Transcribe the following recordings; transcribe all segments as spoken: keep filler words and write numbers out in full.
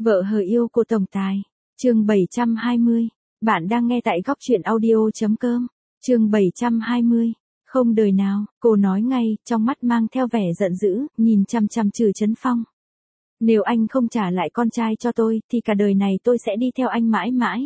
Vợ hờ yêu của tổng tài. Chương bảy trăm hai mươi. Bạn đang nghe tại góc truyện audio.com. Chương bảy trăm hai mươi. Không đời nào, cô nói ngay, trong mắt mang theo vẻ giận dữ, nhìn chằm chằm Trử Chấn Phong. Nếu anh không trả lại con trai cho tôi, thì cả đời này tôi sẽ đi theo anh mãi mãi.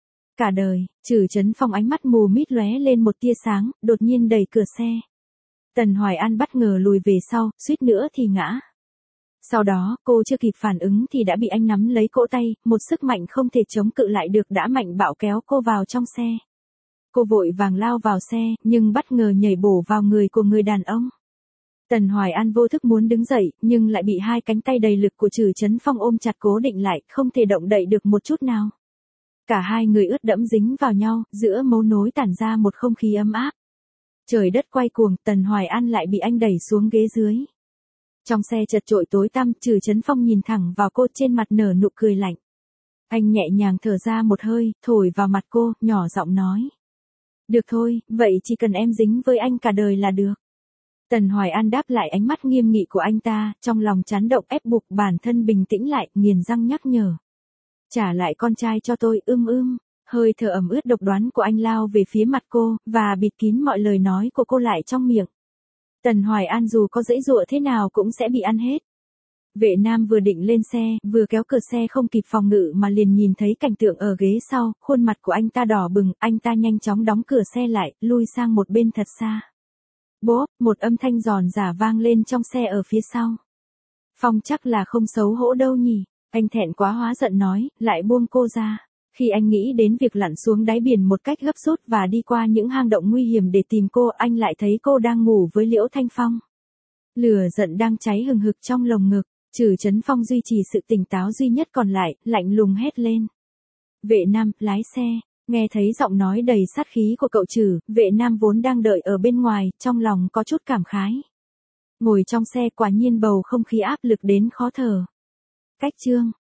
Cả đời. Trử Chấn Phong ánh mắt mù mịt lóe lên một tia sáng, đột nhiên đẩy cửa xe. Tần Hoài An bất ngờ lùi về sau, suýt nữa thì ngã. Sau đó, cô chưa kịp phản ứng thì đã bị anh nắm lấy cổ tay, một sức mạnh không thể chống cự lại được đã mạnh bạo kéo cô vào trong xe. Cô vội vàng lao vào xe, nhưng bất ngờ nhảy bổ vào người của người đàn ông. Tần Hoài An vô thức muốn đứng dậy, nhưng lại bị hai cánh tay đầy lực của Trử Chấn Phong ôm chặt cố định lại, không thể động đậy được một chút nào. Cả hai người ướt đẫm dính vào nhau, giữa mấu nối tản ra một không khí ấm áp. Trời đất quay cuồng, Tần Hoài An lại bị anh đẩy xuống ghế dưới. Trong xe chật chội tối tăm, Trử Chấn Phong nhìn thẳng vào cô, trên mặt nở nụ cười lạnh. Anh nhẹ nhàng thở ra một hơi, thổi vào mặt cô, nhỏ giọng nói. Được thôi, vậy chỉ cần em dính với anh cả đời là được. Tần Hoài An đáp lại ánh mắt nghiêm nghị của anh ta, trong lòng chán động ép buộc bản thân bình tĩnh lại, nghiền răng nhắc nhở. Trả lại con trai cho tôi, ưm ưm. Hơi thở ẩm ướt độc đoán của anh lao về phía mặt cô, và bịt kín mọi lời nói của cô lại trong miệng. Tần Hoài An dù có giãy giụa thế nào cũng sẽ bị ăn hết. Vệ Nam vừa định lên xe, vừa kéo cửa xe không kịp phòng ngự mà liền nhìn thấy cảnh tượng ở ghế sau, khuôn mặt của anh ta đỏ bừng, anh ta nhanh chóng đóng cửa xe lại, lui sang một bên thật xa. Bốp, một âm thanh giòn giả vang lên trong xe ở phía sau. Phong chắc là không xấu hổ đâu nhỉ, anh thẹn quá hóa giận nói, lại buông cô ra. Khi anh nghĩ đến việc lặn xuống đáy biển một cách gấp rút và đi qua những hang động nguy hiểm để tìm cô, anh lại thấy cô đang ngủ với Liễu Thanh Phong. Lửa giận đang cháy hừng hực trong lồng ngực, Trử Chấn Phong duy trì sự tỉnh táo duy nhất còn lại, lạnh lùng hét lên. Vệ Nam, lái xe. Nghe thấy giọng nói đầy sát khí của cậu Trử, Vệ Nam vốn đang đợi ở bên ngoài, trong lòng có chút cảm khái. Ngồi trong xe quả nhiên bầu không khí áp lực đến khó thở. Cách chương.